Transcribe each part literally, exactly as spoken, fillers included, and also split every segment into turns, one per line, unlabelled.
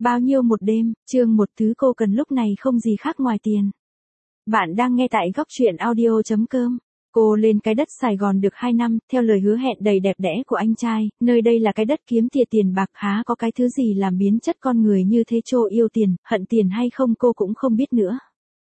Bao nhiêu một đêm, chương một thứ cô cần lúc này không gì khác ngoài tiền. Bạn đang nghe tại góc truyện audio chấm com. Cô lên cái đất Sài Gòn được hai năm, theo lời hứa hẹn đầy đẹp đẽ của anh trai, nơi đây là cái đất kiếm tiền tiền bạc, há có cái thứ gì làm biến chất con người như thế. Trô yêu tiền, hận tiền hay không cô cũng không biết nữa.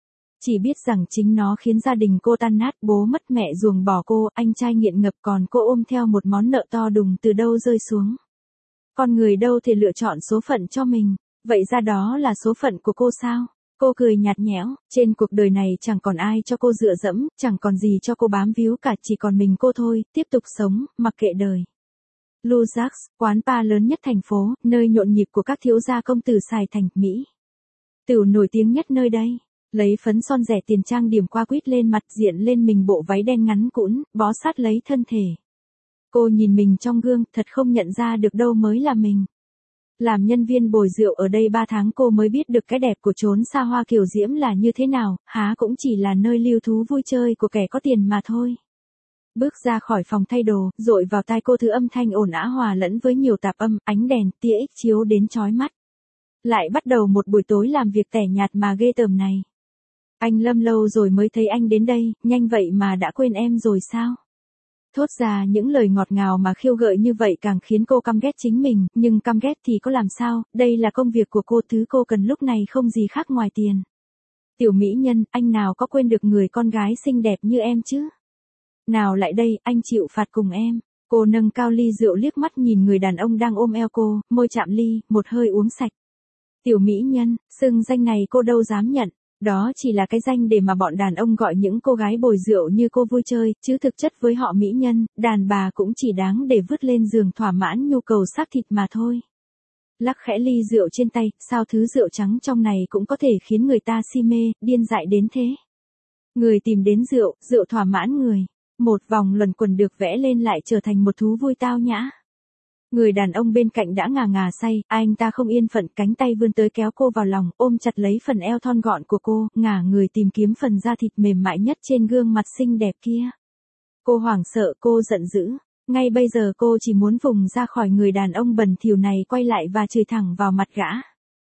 Chỉ biết rằng chính nó khiến gia đình cô tan nát, bố mất mẹ ruồng bỏ cô, anh trai nghiện ngập, còn cô ôm theo một món nợ to đùng từ đâu rơi xuống. Con người đâu thể lựa chọn số phận cho mình, vậy ra đó là số phận của cô sao? Cô cười nhạt nhẽo, trên cuộc đời này chẳng còn ai cho cô dựa dẫm, chẳng còn gì cho cô bám víu cả, chỉ còn mình cô thôi, tiếp tục sống, mặc kệ đời. Luxx, quán bar lớn nhất thành phố, nơi nhộn nhịp của các thiếu gia công tử Sài Thành, Mỹ. Tửu nổi tiếng nhất nơi đây. Lấy phấn son rẻ tiền trang điểm qua quýt lên mặt, diện lên mình bộ váy đen ngắn cũn, bó sát lấy thân thể. Cô nhìn mình trong gương, thật không nhận ra được đâu mới là mình. Làm nhân viên bồi rượu ở đây ba tháng cô mới biết được cái đẹp của chốn xa hoa kiểu diễm là như thế nào, há cũng chỉ là nơi lưu thú vui chơi của kẻ có tiền mà thôi. Bước ra khỏi phòng thay đồ, dội vào tai cô thứ âm thanh ồn ào hòa lẫn với nhiều tạp âm, ánh đèn, tia X chiếu đến chói mắt. Lại bắt đầu một buổi tối làm việc tẻ nhạt mà ghê tởm này. Anh Lâm lâu rồi mới thấy anh đến đây, nhanh vậy mà đã quên em rồi sao? Thốt ra những lời ngọt ngào mà khiêu gợi như vậy càng khiến cô căm ghét chính mình, nhưng căm ghét thì có làm sao, đây là công việc của cô, thứ cô cần lúc này không gì khác ngoài tiền. Tiểu mỹ nhân, anh nào có quên được người con gái xinh đẹp như em chứ? Nào lại đây, anh chịu phạt cùng em. Cô nâng cao ly rượu liếc mắt nhìn người đàn ông đang ôm eo cô, môi chạm ly, một hơi uống sạch. Tiểu mỹ nhân, xưng danh này cô đâu dám nhận. Đó chỉ là cái danh để mà bọn đàn ông gọi những cô gái bồi rượu như cô vui chơi, chứ thực chất với họ mỹ nhân, đàn bà cũng chỉ đáng để vứt lên giường thỏa mãn nhu cầu xác thịt mà thôi. Lắc khẽ ly rượu trên tay, sao thứ rượu trắng trong này cũng có thể khiến người ta si mê, điên dại đến thế. Người tìm đến rượu, rượu thỏa mãn người. Một vòng luẩn quẩn được vẽ lên lại trở thành một thú vui tao nhã. Người đàn ông bên cạnh đã ngà ngà say, anh ta không yên phận, cánh tay vươn tới kéo cô vào lòng, ôm chặt lấy phần eo thon gọn của cô, ngả người tìm kiếm phần da thịt mềm mại nhất trên gương mặt xinh đẹp kia. Cô hoảng sợ, cô giận dữ. Ngay bây giờ cô chỉ muốn vùng ra khỏi người đàn ông bẩn thỉu này, quay lại và chửi thẳng vào mặt gã.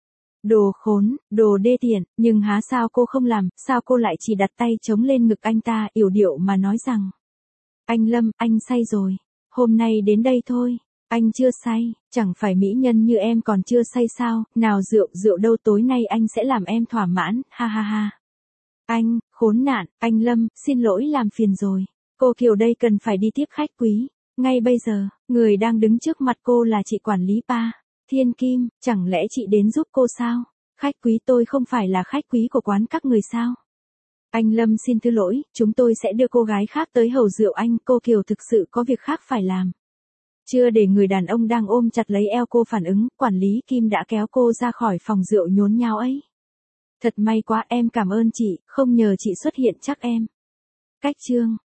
Đồ khốn, đồ đê tiện, nhưng há sao cô không làm, sao cô lại chỉ đặt tay chống lên ngực anh ta, yểu điệu mà nói rằng: Anh Lâm, anh say rồi. Hôm nay đến đây thôi. Anh chưa say, chẳng phải mỹ nhân như em còn chưa say sao, nào rượu, rượu đâu, tối nay anh sẽ làm em thỏa mãn, ha ha ha. Anh, khốn nạn, anh Lâm, xin lỗi làm phiền rồi. Cô Kiều đây cần phải đi tiếp khách quý. Ngay bây giờ, người đang đứng trước mặt cô là chị quản lý bar, Thiên Kim, chẳng lẽ chị đến giúp cô sao? Khách quý, tôi không phải là khách quý của quán các người sao? Anh Lâm xin thứ lỗi, chúng tôi sẽ đưa cô gái khác tới hầu rượu anh, cô Kiều thực sự có việc khác phải làm. Chưa để người đàn ông đang ôm chặt lấy eo cô phản ứng, quản lý Kim đã kéo cô ra khỏi phòng rượu nhốn nháo ấy. Thật may quá, em cảm ơn chị, không nhờ chị xuất hiện chắc em. Cách chương